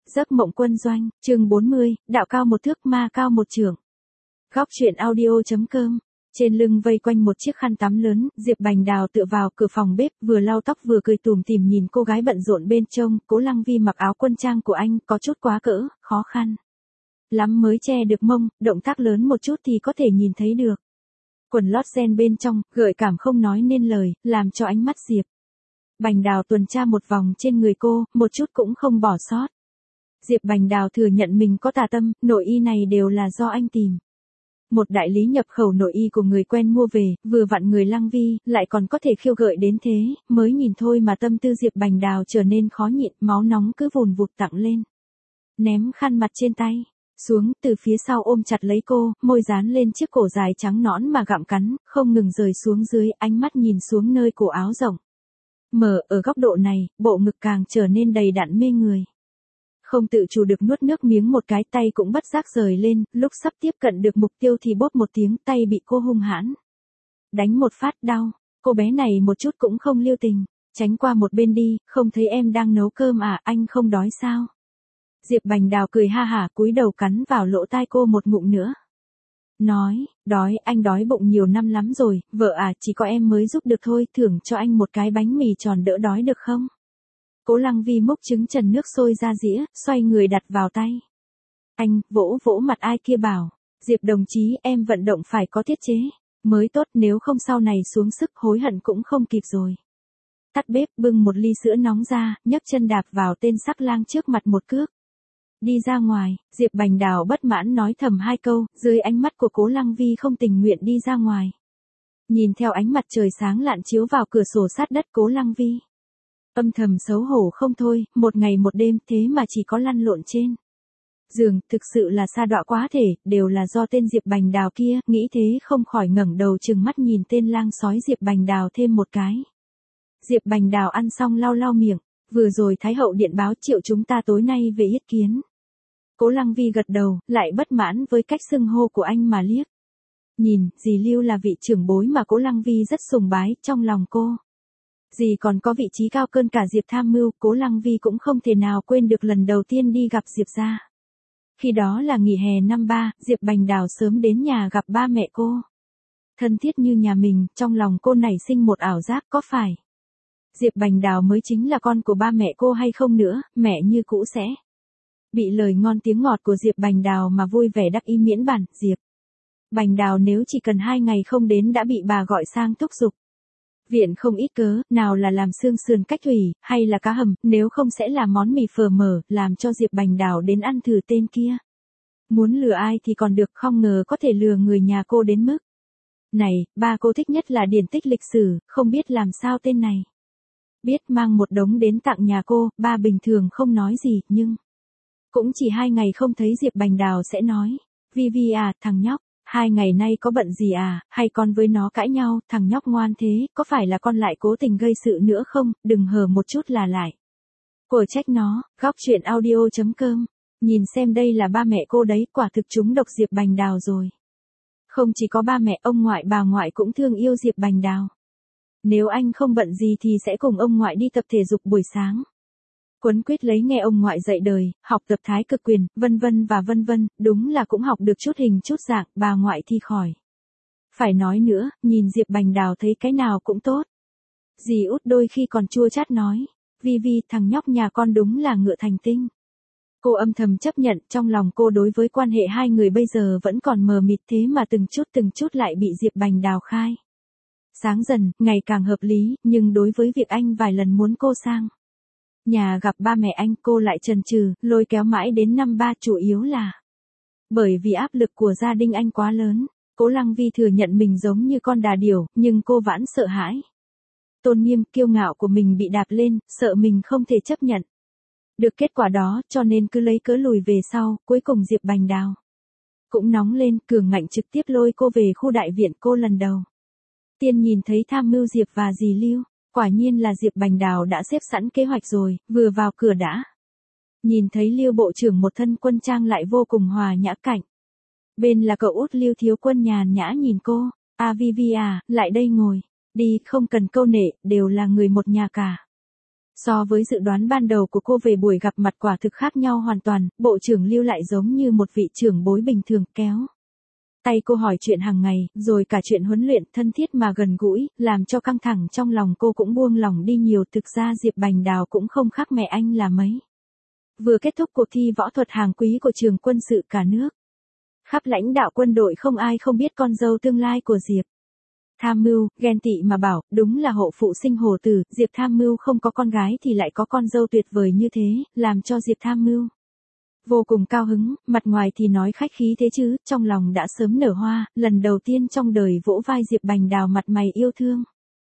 Giấc mộng quân doanh, chương 40, đạo cao một thước ma cao một trượng. Góc truyện audio.com. Trên lưng vây quanh một chiếc khăn tắm lớn, Diệp Bành Đào tựa vào cửa phòng bếp, vừa lau tóc vừa cười tủm tỉm nhìn cô gái bận rộn bên trông. Cố Lăng Vi mặc áo quân trang của anh, có chút quá cỡ, khó khăn lắm mới che được mông, động tác lớn một chút thì có thể nhìn thấy được. Quần lót ren bên trong, gợi cảm không nói nên lời, làm cho ánh mắt Diệp Bành Đào tuần tra một vòng trên người cô, một chút cũng không bỏ sót. Diệp Bành Đào thừa nhận mình có tà tâm, nội y này đều là do anh tìm. Một đại lý nhập khẩu nội y của người quen mua về, vừa vặn người Lăng Vi, lại còn có thể khiêu gợi đến thế, mới nhìn thôi mà tâm tư Diệp Bành Đào trở nên khó nhịn, máu nóng cứ vùn vụt tặng lên. Ném khăn mặt trên tay xuống, từ phía sau ôm chặt lấy cô, môi dán lên chiếc cổ dài trắng nõn mà gặm cắn, không ngừng rời xuống dưới, ánh mắt nhìn xuống nơi cổ áo rộng mở, ở góc độ này, bộ ngực càng trở nên đầy đặn mê người. Không tự chủ được nuốt nước miếng một cái, tay cũng bất giác rời lên, lúc sắp tiếp cận được mục tiêu thì bốp một tiếng, tay bị cô hung hãn đánh một phát, đau. Cô bé này một chút cũng không lưu tình, tránh qua một bên đi, không thấy em đang nấu cơm à, anh không đói sao? Diệp Bành Đào cười ha hả, cúi đầu cắn vào lỗ tai cô một ngụm nữa. Nói, đói, anh đói bụng nhiều năm lắm rồi, vợ à, chỉ có em mới giúp được thôi, thưởng cho anh một cái bánh mì tròn đỡ đói được không? Cố Lăng Vi múc trứng trần nước sôi ra dĩa, xoay người đặt vào tay. Anh, vỗ vỗ mặt ai kia bảo, Diệp đồng chí, em vận động phải có tiết chế mới tốt, nếu không sau này xuống sức hối hận cũng không kịp rồi. Tắt bếp, bưng một ly sữa nóng ra, nhấc chân đạp vào tên sắc lang trước mặt một cước. Đi ra ngoài, Diệp Bành Đào bất mãn nói thầm hai câu, dưới ánh mắt của Cố Lăng Vi không tình nguyện đi ra ngoài. Nhìn theo ánh mặt trời sáng lạn chiếu vào cửa sổ sát đất, Cố Lăng Vi âm thầm xấu hổ không thôi, một ngày một đêm thế mà chỉ có lăn lộn trên giường, thực sự là sa đọa quá thể, đều là do tên Diệp Bành Đào kia, nghĩ thế không khỏi ngẩng đầu trừng mắt nhìn tên lang sói Diệp Bành Đào thêm một cái. Diệp Bành Đào ăn xong lau lau miệng, vừa rồi Thái hậu điện báo triệu chúng ta tối nay về yết kiến. Cố Lăng Vi gật đầu, lại bất mãn với cách xưng hô của anh mà liếc nhìn, dì Lưu là vị trưởng bối mà Cố Lăng Vi rất sùng bái, trong lòng cô dì còn có vị trí cao hơn cả Diệp Tham Mưu. Cố Lăng Vi cũng không thể nào quên được lần đầu tiên đi gặp Diệp gia. Khi đó là nghỉ hè năm 3, Diệp Bành Đào sớm đến nhà gặp ba mẹ cô. Thân thiết như nhà mình, trong lòng cô nảy sinh một ảo giác, có phải Diệp Bành Đào mới chính là con của ba mẹ cô hay không nữa, mẹ như cũ sẽ bị lời ngon tiếng ngọt của Diệp Bành Đào mà vui vẻ đắc ý miễn bản. Diệp Bành Đào nếu chỉ cần 2 ngày không đến đã bị bà gọi sang thúc giục viện không ít cớ, nào là làm xương sườn cách thủy, hay là cá hầm, nếu không sẽ là món mì phở mở, làm cho Diệp Bành Đào đến ăn thử tên kia. Muốn lừa ai thì còn được, không ngờ có thể lừa người nhà cô đến mức này. Ba cô thích nhất là điển tích lịch sử, không biết làm sao tên này biết mang một đống đến tặng nhà cô. Ba bình thường không nói gì, nhưng cũng chỉ 2 ngày không thấy Diệp Bành Đào sẽ nói, Vi Vi à, thằng nhóc, 2 ngày nay có bận gì à, hay con với nó cãi nhau, thằng nhóc ngoan thế, có phải là con lại cố tình gây sự nữa không, đừng hờ một chút là lại của trách nó. Góc truyện audio.com. Nhìn xem, đây là ba mẹ cô đấy, quả thực chúng độc Diệp Bành Đào rồi. Không chỉ có ba mẹ, ông ngoại bà ngoại cũng thương yêu Diệp Bành Đào. Nếu anh không bận gì thì sẽ cùng ông ngoại đi tập thể dục buổi sáng. Quấn quýt lấy nghe ông ngoại dạy đời, học tập thái cực quyền, vân vân và vân vân, đúng là cũng học được chút hình chút dạng. Bà ngoại thì khỏi phải nói nữa, nhìn Diệp Bành Đào thấy cái nào cũng tốt. Dì út đôi khi còn chua chát nói, Vi Vi, thằng nhóc nhà con đúng là ngựa thành tinh. Cô âm thầm chấp nhận, trong lòng cô đối với quan hệ hai người bây giờ vẫn còn mờ mịt, thế mà từng chút lại bị Diệp Bành Đào khai sáng dần, ngày càng hợp lý, nhưng đối với việc anh vài lần muốn cô sang nhà gặp ba mẹ anh, cô lại chần chừ, lôi kéo mãi đến năm 3, chủ yếu là bởi vì áp lực của gia đình anh quá lớn. Cố Lăng Vi thừa nhận mình giống như con đà điểu, nhưng cô vẫn sợ hãi tôn nghiêm kiêu ngạo của mình bị đạp lên, sợ mình không thể chấp nhận được kết quả đó, cho nên cứ lấy cớ lùi về sau. Cuối cùng Diệp Bành Đào cũng nóng lên, cường ngạnh trực tiếp lôi cô về khu đại viện. Cô lần đầu tiên nhìn thấy Tham Mưu Diệp và dì Lưu, quả nhiên là Diệp Bành Đào đã xếp sẵn kế hoạch rồi, vừa vào cửa đã nhìn thấy Lưu bộ trưởng một thân quân trang lại vô cùng hòa nhã, cạnh bên là cậu út Lưu thiếu quân nhàn nhã nhìn cô, à Vi Vi à, lại đây ngồi đi, không cần câu nệ, đều là người một nhà cả. So với dự đoán ban đầu của cô về buổi gặp mặt quả thực khác nhau hoàn toàn, Bộ trưởng Lưu lại giống như một vị trưởng bối bình thường kéo tay cô hỏi chuyện hàng ngày, rồi cả chuyện huấn luyện thân thiết mà gần gũi, làm cho căng thẳng trong lòng cô cũng buông lỏng đi nhiều. Thực ra Diệp Bành Đào cũng không khác mẹ anh là mấy. Vừa kết thúc cuộc thi võ thuật hàng quý của trường quân sự cả nước. Khắp lãnh đạo quân đội không ai không biết con dâu tương lai của Diệp. Tham Mưu, ghen tị mà bảo, đúng là hộ phụ sinh hổ tử, Diệp Tham Mưu không có con gái thì lại có con dâu tuyệt vời như thế, làm cho Diệp Tham Mưu vô cùng cao hứng, mặt ngoài thì nói khách khí thế chứ, trong lòng đã sớm nở hoa, lần đầu tiên trong đời vỗ vai Diệp Bành Đào mặt mày yêu thương.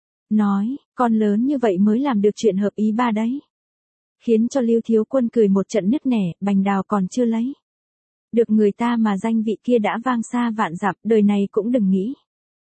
Nói, con lớn như vậy mới làm được chuyện hợp ý ba đấy. Khiến cho Lưu Thiếu Quân cười một trận nức nẻ, Bành Đào còn chưa lấy được người ta mà danh vị kia đã vang xa vạn dặm, đời này cũng đừng nghĩ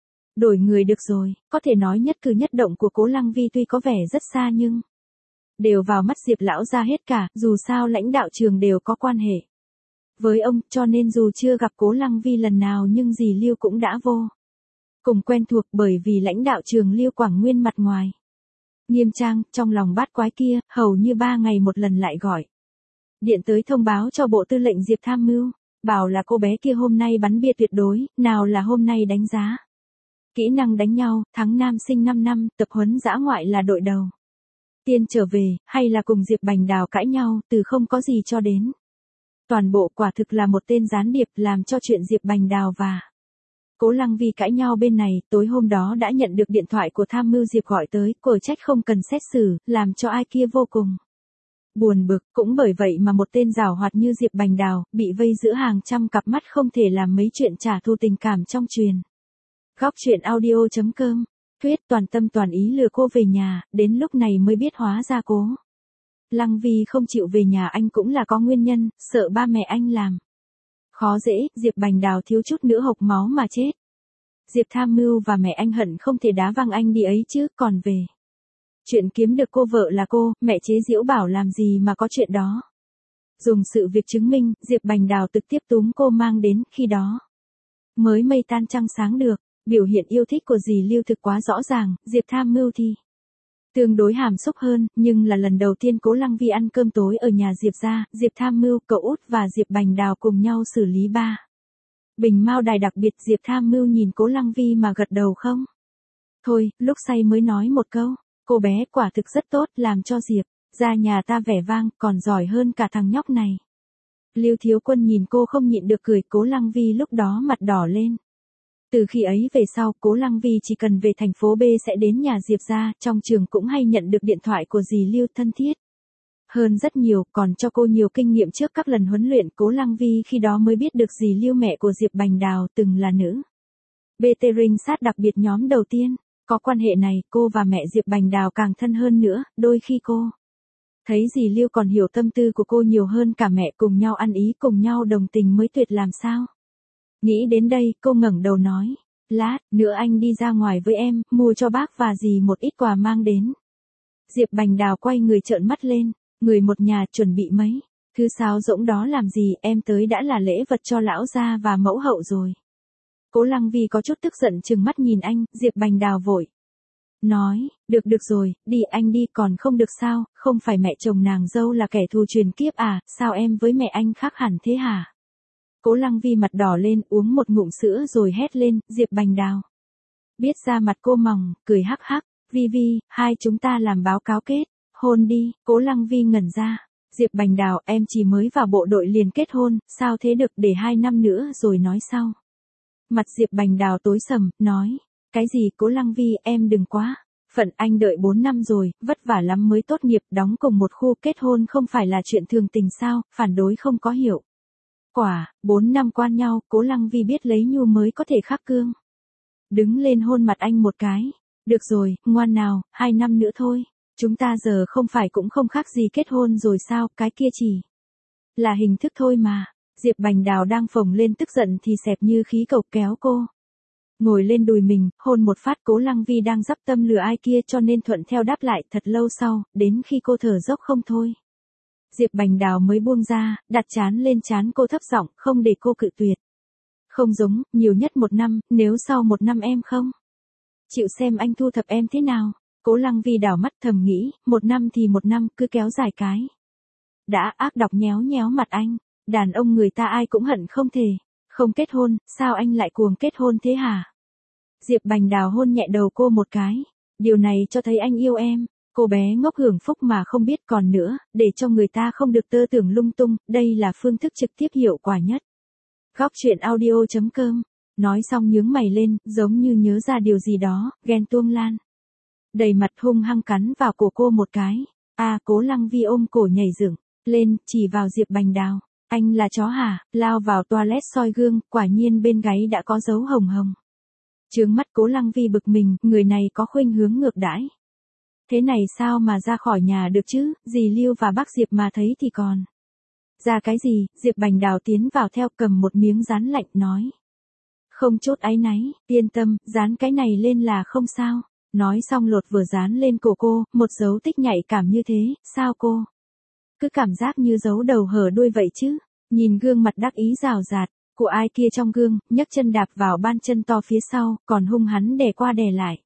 đổi người được rồi. Có thể nói nhất cử nhất động của Cố Lăng Vi tuy có vẻ rất xa nhưng đều vào mắt Diệp lão ra hết cả, dù sao lãnh đạo trường đều có quan hệ với ông, cho nên dù chưa gặp Cố Lăng Vi lần nào nhưng dì Lưu cũng đã vô cùng quen thuộc, bởi vì lãnh đạo trường Lưu Quảng Nguyên mặt ngoài nghiêm trang, trong lòng bát quái kia, hầu như 3 ngày một lần lại gọi điện tới thông báo cho Bộ Tư lệnh Diệp Tham Mưu, bảo là cô bé kia hôm nay bắn bia tuyệt đối, nào là hôm nay đánh giá kỹ năng đánh nhau, thắng nam sinh 5 năm, tập huấn dã ngoại là đội đầu tiên trở về, hay là cùng Diệp Bành Đào cãi nhau, từ không có gì cho đến toàn bộ, quả thực là một tên gián điệp, làm cho chuyện Diệp Bành Đào và Cố Lăng Vi cãi nhau bên này. Tối hôm đó đã nhận được điện thoại của Tham Mưu Diệp gọi tới, quở trách không cần xét xử, làm cho ai kia vô cùng buồn bực. Cũng bởi vậy mà một tên giảo hoạt như Diệp Bành Đào bị vây giữa hàng trăm cặp mắt, không thể làm mấy chuyện trả thù tình cảm trong truyền. Góc truyện audio.com. Tuyết toàn tâm toàn ý lừa cô về nhà, đến lúc này mới biết hóa ra Cố Lăng Vi không chịu về nhà anh cũng là có nguyên nhân, sợ ba mẹ anh làm khó dễ. Diệp Bành Đào thiếu chút nữa hộc máu mà chết. Diệp Tham Mưu và mẹ anh hận không thể đá văng anh đi ấy chứ, còn về chuyện kiếm được cô vợ là cô, mẹ chế giễu bảo làm gì mà có chuyện đó. Dùng sự việc chứng minh, Diệp Bành Đào trực tiếp túm cô mang đến, khi đó mới mây tan trăng sáng được. Biểu hiện yêu thích của dì Lưu thực quá rõ ràng, Diệp Tham Mưu thì tương đối hàm xúc hơn, nhưng là lần đầu tiên Cố Lăng Vi ăn cơm tối ở nhà Diệp gia, Diệp Tham Mưu, cậu út và Diệp Bành Đào cùng nhau xử lý 3 bình mao đài đặc biệt. Diệp Tham Mưu nhìn Cố Lăng Vi mà gật đầu không thôi, lúc say mới nói một câu, cô bé quả thực rất tốt, làm cho Diệp gia nhà ta vẻ vang, còn giỏi hơn cả thằng nhóc này. Lưu Thiếu Quân nhìn cô không nhịn được cười. Cố Lăng Vi lúc đó mặt đỏ lên. Từ khi ấy về sau, Cố Lăng Vi chỉ cần về thành phố B sẽ đến nhà Diệp gia, trong trường cũng hay nhận được điện thoại của dì Lưu, thân thiết hơn rất nhiều, còn cho cô nhiều kinh nghiệm trước các lần huấn luyện. Cố Lăng Vi khi đó mới biết được dì Lưu, mẹ của Diệp Bành Đào, từng là nữ BT trinh sát đặc biệt nhóm đầu tiên. Có quan hệ này, cô và mẹ Diệp Bành Đào càng thân hơn nữa, đôi khi cô thấy dì Lưu còn hiểu tâm tư của cô nhiều hơn cả mẹ, cùng nhau ăn ý, cùng nhau đồng tình mới tuyệt làm sao. Nghĩ đến đây, cô ngẩng đầu nói, lát nữa anh đi ra ngoài với em, mua cho bác và dì một ít quà mang đến. Diệp Bành Đào quay người trợn mắt lên, người một nhà chuẩn bị mấy thứ sáo rỗng đó làm gì, em tới đã là lễ vật cho lão gia và mẫu hậu rồi. Cố Lăng Vi có chút tức giận trừng mắt nhìn anh. Diệp Bành Đào vội nói, được rồi, đi anh đi, còn không được sao, không phải mẹ chồng nàng dâu là kẻ thù truyền kiếp à, sao em với mẹ anh khác hẳn thế hả? Cố Lăng Vi mặt đỏ lên, uống một ngụm sữa rồi hét lên. Diệp Bành Đào biết ra mặt cô mỏng, cười hắc hắc, Vi Vi, hai chúng ta làm báo cáo kết hôn đi. Cố Lăng Vi ngẩn ra. Diệp Bành Đào, em chỉ mới vào bộ đội liền kết hôn, sao thế được, để 2 năm nữa rồi nói sau. Mặt Diệp Bành Đào tối sầm, nói, cái gì Cố Lăng Vi, em đừng quá phận, anh đợi 4 năm rồi, vất vả lắm mới tốt nghiệp, đóng cùng một khu, kết hôn không phải là chuyện thường tình sao, phản đối không có hiệu quả. 4 năm quan nhau, Cố Lăng Vi biết lấy nhu mới có thể khắc cương. Đứng lên hôn mặt anh một cái. Được rồi, ngoan nào, 2 năm nữa thôi. Chúng ta giờ không phải cũng không khác gì kết hôn rồi sao, cái kia chỉ là hình thức thôi mà. Diệp Bành Đào đang phồng lên tức giận thì xẹp như khí cầu kéo cô ngồi lên đùi mình, hôn một phát. Cố Lăng Vi đang dắp tâm lừa ai kia cho nên thuận theo đáp lại. Thật lâu sau, đến khi cô thở dốc không thôi, Diệp Bành Đào mới buông ra, đặt trán lên trán cô thấp giọng, không để cô cự tuyệt. Không giống, nhiều nhất 1 năm, nếu sau 1 năm em không chịu xem anh thu thập em thế nào. Cố Lăng Vi đảo mắt thầm nghĩ, 1 năm thì 1 năm, cứ kéo dài cái. Đã ác độc nhéo nhéo mặt anh, đàn ông người ta ai cũng hận không thể. Không kết hôn, sao anh lại cuồng kết hôn thế hả? Diệp Bành Đào hôn nhẹ đầu cô một cái. Điều này cho thấy anh yêu em. Cô bé ngốc hưởng phúc mà không biết còn nữa, để cho người ta không được tơ tưởng lung tung, đây là phương thức trực tiếp hiệu quả nhất. Góc truyện audio.com. Nói xong nhướng mày lên, giống như nhớ ra điều gì đó, ghen tuông lan. Đầy mặt hung hăng cắn vào cổ cô một cái. Cố Lăng Vi ôm cổ nhảy dựng lên, chỉ vào Diệp Bành Đào. Anh là chó hả? Lao vào toilet soi gương, quả nhiên bên gáy đã có dấu hồng hồng. Trướng mắt Cố Lăng Vi bực mình, người này có khuynh hướng ngược đãi. Thế này sao mà ra khỏi nhà được chứ, dì Lưu và bác Diệp mà thấy thì còn. Ra cái gì? Diệp Bành Đào tiến vào theo cầm một miếng dán lạnh nói. Không chút áy náy, yên tâm, dán cái này lên là không sao. Nói xong lột vừa dán lên cổ cô, một dấu tích nhạy cảm như thế, sao cô? Cứ cảm giác như giấu đầu hở đuôi vậy chứ. Nhìn gương mặt đắc ý rào rạt của ai kia trong gương, nhấc chân đạp vào ban chân to phía sau, còn hung hắn đè qua đè lại.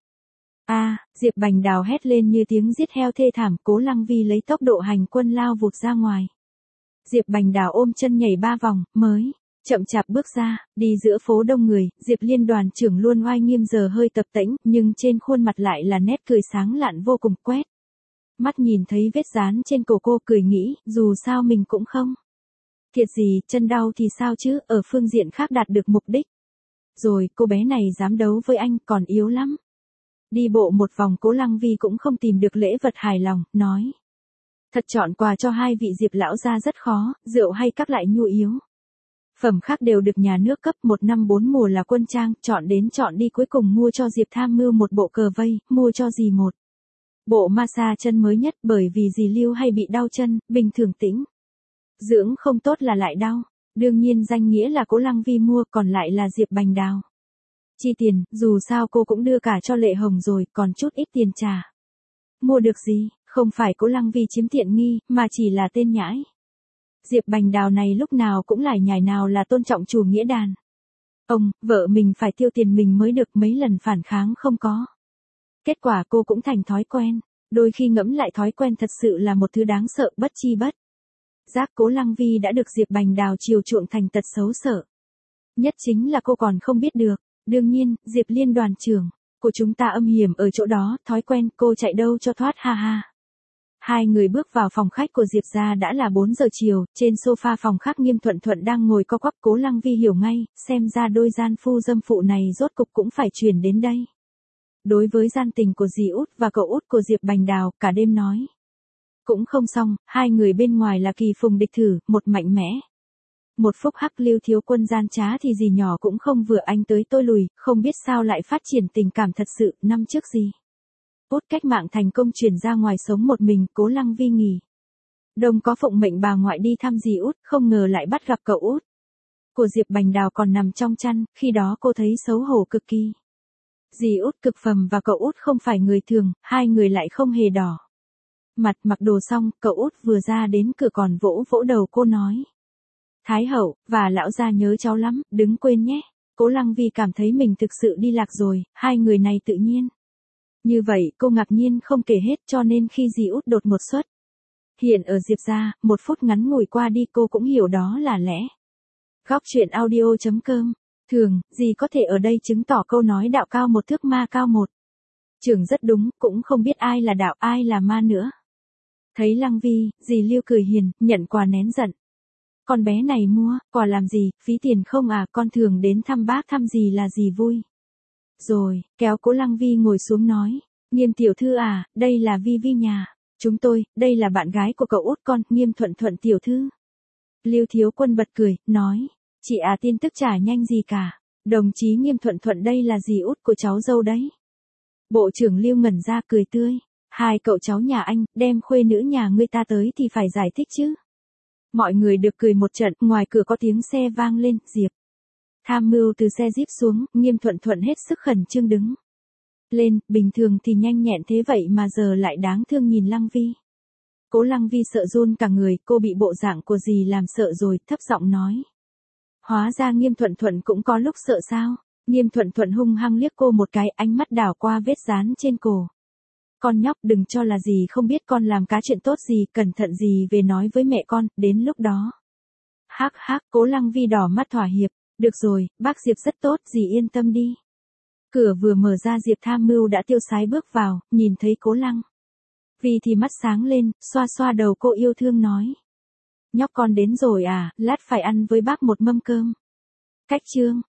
Diệp Bành Đào hét lên như tiếng giết heo thê thảm. Cố Lăng Vi lấy tốc độ hành quân lao vụt ra ngoài. Diệp Bành Đào ôm chân nhảy 3 vòng, mới chậm chạp bước ra, đi giữa phố đông người. Diệp Liên đoàn trưởng luôn oai nghiêm giờ hơi tập tễnh, nhưng trên khuôn mặt lại là nét cười sáng lạn vô cùng. Quét mắt nhìn thấy vết dán trên cổ cô, cười nghĩ, dù sao mình cũng không thiệt gì, chân đau thì sao chứ, ở phương diện khác đạt được mục đích. Rồi, cô bé này dám đấu với anh, còn yếu lắm. Đi bộ một vòng Cố Lăng Vi cũng không tìm được lễ vật hài lòng, nói. Thật chọn quà cho 2 vị Diệp lão gia rất khó, rượu hay các loại nhu yếu phẩm khác đều được nhà nước cấp, 1 năm 4 mùa là quân trang, chọn đến chọn đi cuối cùng mua cho Diệp Tham Mưu một bộ cờ vây, mua cho dì một bộ massage chân mới nhất, bởi vì dì Lưu hay bị đau chân, bình thường tĩnh dưỡng không tốt là lại đau. Đương nhiên danh nghĩa là Cố Lăng Vi mua, còn lại là Diệp Bành Đào chi tiền, dù sao cô cũng đưa cả cho Lệ Hồng rồi, còn chút ít tiền trả. Mua được gì, không phải Cố Lăng Vi chiếm tiện nghi, mà chỉ là tên nhãi. Diệp Bành Đào này lúc nào cũng lải nhải nào là tôn trọng chủ nghĩa đàn ông, vợ mình phải tiêu tiền mình mới được, mấy lần phản kháng không có. Kết quả cô cũng thành thói quen, đôi khi ngẫm lại thói quen thật sự là một thứ đáng sợ, bất chi bất giác Cố Lăng Vi đã được Diệp Bành Đào chiều chuộng thành tật xấu sợ. Nhất chính là cô còn không biết được. Đương nhiên, Diệp Liên đoàn trưởng của chúng ta âm hiểm ở chỗ đó, thói quen, cô chạy đâu cho thoát, ha ha. 2 người bước vào phòng khách của Diệp gia đã là 4 giờ chiều, trên sofa phòng khách Nghiêm Thuận Thuận đang ngồi co quắp. Cố Lăng Vi hiểu ngay, xem ra đôi gian phu dâm phụ này rốt cục cũng phải chuyển đến đây. Đối với gian tình của dì út và cậu út của Diệp Bành Đào, cả đêm nói cũng không xong, 2 người bên ngoài là kỳ phùng địch thử, một mạnh mẽ, một phúc hắc. Lưu Thiếu Quân gian trá thì dì nhỏ cũng không vừa, anh tới tôi lùi, không biết sao lại phát triển tình cảm thật sự. Năm trước dì út cách mạng thành công chuyển ra ngoài sống một mình. Cố Lăng Vi nghỉ đông có phụng mệnh bà ngoại đi thăm dì út, không ngờ lại bắt gặp cậu út của Diệp Bành Đào còn nằm trong chăn, khi đó cô thấy xấu hổ cực kỳ. Dì út cực phẩm và cậu út không phải người thường, 2 người lại không hề đỏ mặt. Mặc đồ xong, cậu út vừa ra đến cửa còn vỗ vỗ đầu cô nói. Thái hậu, và lão gia nhớ cháu lắm, đừng quên nhé. Cố Lăng Vi cảm thấy mình thực sự đi lạc rồi, 2 người này tự nhiên như vậy, cô ngạc nhiên không kể hết, cho nên khi dì út đột ngột xuất hiện ở Diệp gia, 1 phút ngắn ngủi qua đi cô cũng hiểu đó là lẽ. Góc truyện audio.com. Thường, dì có thể ở đây chứng tỏ câu nói đạo cao 1 thước ma cao 1 trưởng rất đúng, cũng không biết ai là đạo ai là ma nữa. Thấy Lăng Vi, dì Lưu cười hiền, nhận quà nén giận. Con bé này mua, quà làm gì, phí tiền không à, con thường đến thăm bác thăm dì là dì vui. Rồi, kéo Cố Lăng Vi ngồi xuống nói, Nghiêm tiểu thư à, đây là Vi Vi nhà chúng tôi, đây là bạn gái của cậu út con, Nghiêm Thuận Thuận tiểu thư. Lưu Thiếu Quân bật cười, nói, chị à, tin tức chả nhanh gì cả. Đồng chí Nghiêm Thuận Thuận đây là dì út của cháu dâu đấy. Bộ trưởng Lưu ngẩn ra cười tươi, 2 cậu cháu nhà anh, đem khuê nữ nhà ngươi ta tới thì phải giải thích chứ. Mọi người được cười một trận, ngoài cửa có tiếng xe vang lên, Diệp Tham Mưu từ xe jeep xuống, Nghiêm Thuận Thuận hết sức khẩn trương đứng lên, bình thường thì nhanh nhẹn thế vậy mà giờ lại đáng thương nhìn Lăng Vi. Cố Lăng Vi sợ run cả người, cô bị bộ dạng của dì làm sợ rồi, thấp giọng nói. Hóa ra Nghiêm Thuận Thuận cũng có lúc sợ sao? Nghiêm Thuận Thuận hung hăng liếc cô một cái, ánh mắt đảo qua vết dán trên cổ Con nhóc đừng cho là gì không biết con làm cá chuyện tốt gì, cẩn thận gì về nói với mẹ con, đến lúc đó. Hắc hắc, Cố Lăng Vi đỏ mắt thỏa hiệp, được rồi, bác Diệp rất tốt, dì yên tâm đi. Cửa vừa mở ra Diệp Tham Mưu đã tiêu sái bước vào, nhìn thấy Cố Lăng Vi thì mắt sáng lên, xoa xoa đầu cô yêu thương nói. Nhóc con đến rồi à, lát phải ăn với bác một mâm cơm. Cách chương.